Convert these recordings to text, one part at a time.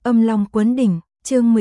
Âm Long Quấn Đỉnh, chương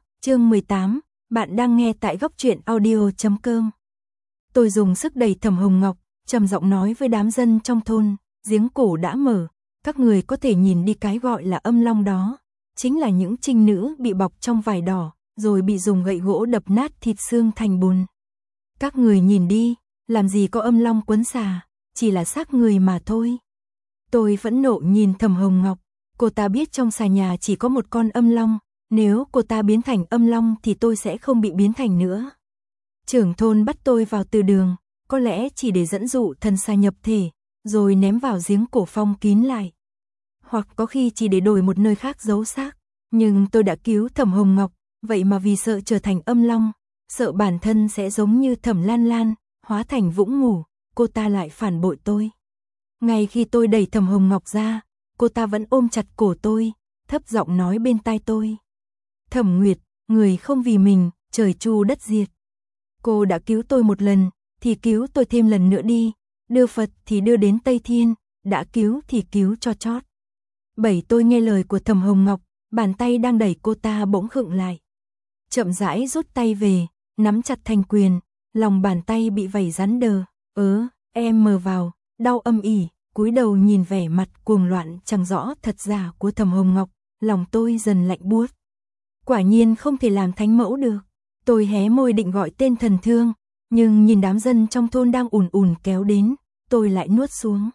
18, bạn đang nghe tại góc truyện audio.com. Tôi dùng sức đẩy Thẩm Hồng Ngọc, trầm giọng nói với đám dân trong thôn, giếng cổ đã mở, các người có thể nhìn đi, cái gọi là âm long đó, chính là những trinh nữ bị bọc trong vải đỏ, rồi bị dùng gậy gỗ đập nát thịt xương thành bùn. Các người nhìn đi, làm gì có âm long quấn xà, chỉ là xác người mà thôi. Tôi phẫn nộ nhìn Thẩm Hồng Ngọc, cô ta biết trong xà nhà chỉ có một con âm long, nếu cô ta biến thành âm long thì tôi sẽ không bị biến thành nữa. Trưởng thôn bắt tôi vào từ đường, có lẽ chỉ để dẫn dụ thần xà nhập thể, rồi ném vào giếng cổ phong kín lại. Hoặc có khi chỉ để đổi một nơi khác giấu xác, nhưng tôi đã cứu Thẩm Hồng Ngọc, vậy mà vì sợ trở thành âm long, sợ bản thân sẽ giống như Thẩm Lan Lan, hóa thành vũng ngủ, cô ta lại phản bội tôi. Ngay khi tôi đẩy Thẩm Hồng Ngọc ra, cô ta vẫn ôm chặt cổ tôi, thấp giọng nói bên tai tôi. Thẩm Nguyệt, người không vì mình, trời chu đất diệt. Cô đã cứu tôi một lần, thì cứu tôi thêm lần nữa đi, đưa Phật thì đưa đến Tây Thiên, đã cứu thì cứu cho chót. Tôi nghe lời của Thẩm Hồng Ngọc, bàn tay đang đẩy cô ta bỗng khựng lại. Chậm rãi rút tay về, nắm chặt thành quyền, lòng bàn tay bị vảy rắn đờ, em mờ vào, đau âm ỉ, cúi đầu nhìn vẻ mặt cuồng loạn chẳng rõ thật giả của Thẩm Hồng Ngọc, lòng tôi dần lạnh buốt. Quả nhiên không thể làm thánh mẫu được. Tôi hé môi định gọi tên Thần Thương, nhưng nhìn đám dân trong thôn đang ùn ùn kéo đến, tôi lại nuốt xuống.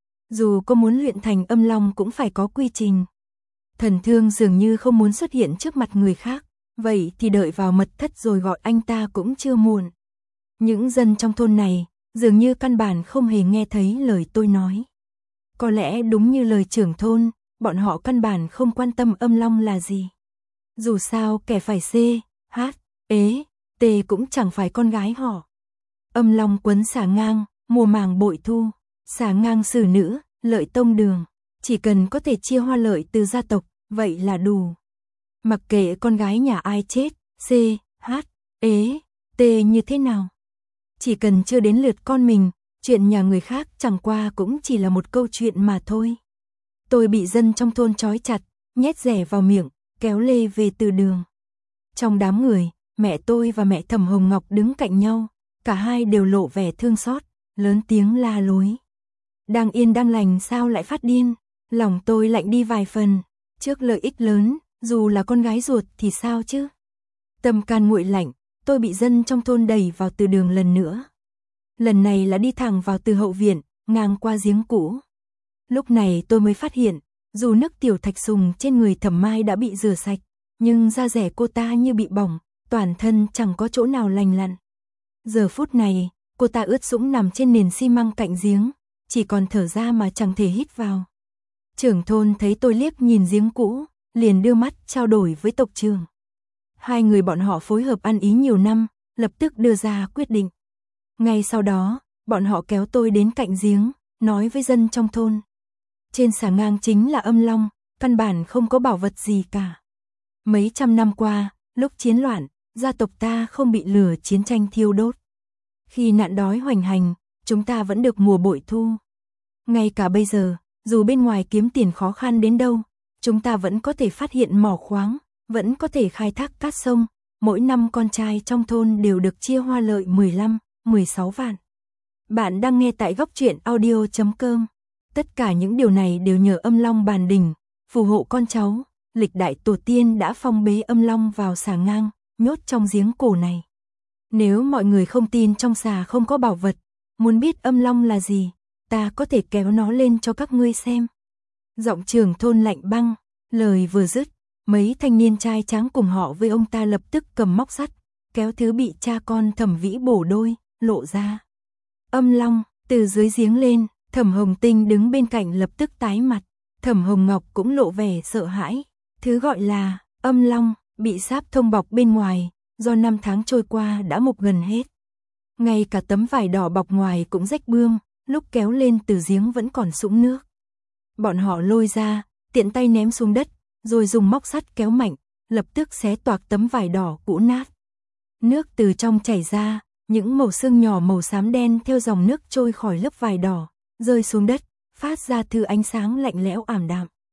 Dù có muốn luyện thành âm long cũng phải có quy trình. Thần Thương dường như không muốn xuất hiện trước mặt người khác, vậy thì đợi vào mật thất rồi gọi anh ta cũng chưa muộn. Những dân trong thôn này dường như căn bản không hề nghe thấy lời tôi nói. Có lẽ đúng như lời trưởng thôn, bọn họ căn bản không quan tâm âm long là gì. Dù sao kẻ phải C, H, ế, T cũng chẳng phải con gái họ. Âm long quấn xà ngang, mùa màng bội thu, xà ngang xử nữ, lợi tông đường. Chỉ cần có thể chia hoa lợi từ gia tộc, vậy là đủ. Mặc kệ con gái nhà ai chết, C, H, ế, T như thế nào. Chỉ cần chưa đến lượt con mình, chuyện nhà người khác chẳng qua cũng chỉ là một câu chuyện mà thôi. Tôi bị dân trong thôn trói chặt, nhét rẻ vào miệng, kéo lê về từ đường. Trong đám người, mẹ tôi và mẹ Thẩm Hồng Ngọc đứng cạnh nhau, cả hai đều lộ vẻ thương xót, lớn tiếng la lối. Đang yên đang lành sao lại phát điên, lòng tôi lạnh đi vài phần, trước lợi ích lớn, dù là con gái ruột thì sao chứ. Tâm can nguội lạnh, tôi bị dân trong thôn đẩy vào từ đường lần nữa. Lần này là đi thẳng vào từ hậu viện, ngang qua giếng cũ. Lúc này tôi mới phát hiện, dù nước tiểu thạch sùng trên người Thẩm Mai đã bị rửa sạch, nhưng da dẻ cô ta như bị bỏng, toàn thân chẳng có chỗ nào lành lặn. Giờ phút này, cô ta ướt sũng nằm trên nền xi măng cạnh giếng, chỉ còn thở ra mà chẳng thể hít vào. Trưởng thôn thấy tôi liếc nhìn giếng cũ, liền đưa mắt trao đổi với tộc trưởng. Hai người bọn họ phối hợp ăn ý nhiều năm, lập tức đưa ra quyết định. Ngay sau đó, bọn họ kéo tôi đến cạnh giếng, nói với dân trong thôn. Trên xà ngang chính là âm long, căn bản không có bảo vật gì cả. Mấy trăm năm qua, lúc chiến loạn, gia tộc ta không bị lửa chiến tranh thiêu đốt. Khi nạn đói hoành hành, chúng ta vẫn được mùa bội thu. Ngay cả bây giờ, dù bên ngoài kiếm tiền khó khăn đến đâu, chúng ta vẫn có thể phát hiện mỏ khoáng, vẫn có thể khai thác cát sông. Mỗi năm con trai trong thôn đều được chia hoa lợi 15, 16 vạn. Bạn đang nghe tại góc truyện audio.com. Tất cả những điều này đều nhờ âm long bàn đỉnh, phù hộ con cháu. Lịch đại tổ tiên đã phong bế âm long vào xà ngang, nhốt trong giếng cổ này. Nếu mọi người không tin trong xà không có bảo vật, muốn biết âm long là gì, ta có thể kéo nó lên cho các ngươi xem. Giọng trưởng thôn lạnh băng, lời vừa dứt, mấy thanh niên trai tráng cùng họ với ông ta lập tức cầm móc sắt, kéo thứ bị cha con Thẩm Vĩ bổ đôi, lộ ra. Âm long, từ dưới giếng lên, Thẩm Hồng Tinh đứng bên cạnh lập tức tái mặt, Thẩm Hồng Ngọc cũng lộ vẻ sợ hãi. Thứ gọi là âm long, bị sáp thông bọc bên ngoài, do năm tháng trôi qua đã mục gần hết. Ngay cả tấm vải đỏ bọc ngoài cũng rách bươm, lúc kéo lên từ giếng vẫn còn sũng nước. Bọn họ lôi ra, tiện tay ném xuống đất, rồi dùng móc sắt kéo mạnh, lập tức xé toạc tấm vải đỏ cũ nát. Nước từ trong chảy ra, những mẩu xương nhỏ màu xám đen theo dòng nước trôi khỏi lớp vải đỏ, rơi xuống đất, phát ra thứ ánh sáng lạnh lẽo ảm đạm.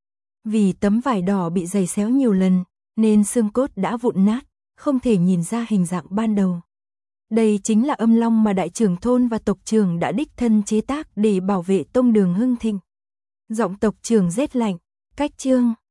Vì tấm vải đỏ bị giày xéo nhiều lần, nên xương cốt đã vụn nát, không thể nhìn ra hình dạng ban đầu. Đây chính là âm long mà đại trưởng thôn và tộc trưởng đã đích thân chế tác để bảo vệ tông đường hưng thịnh. Giọng tộc trưởng rét lạnh, cách chương.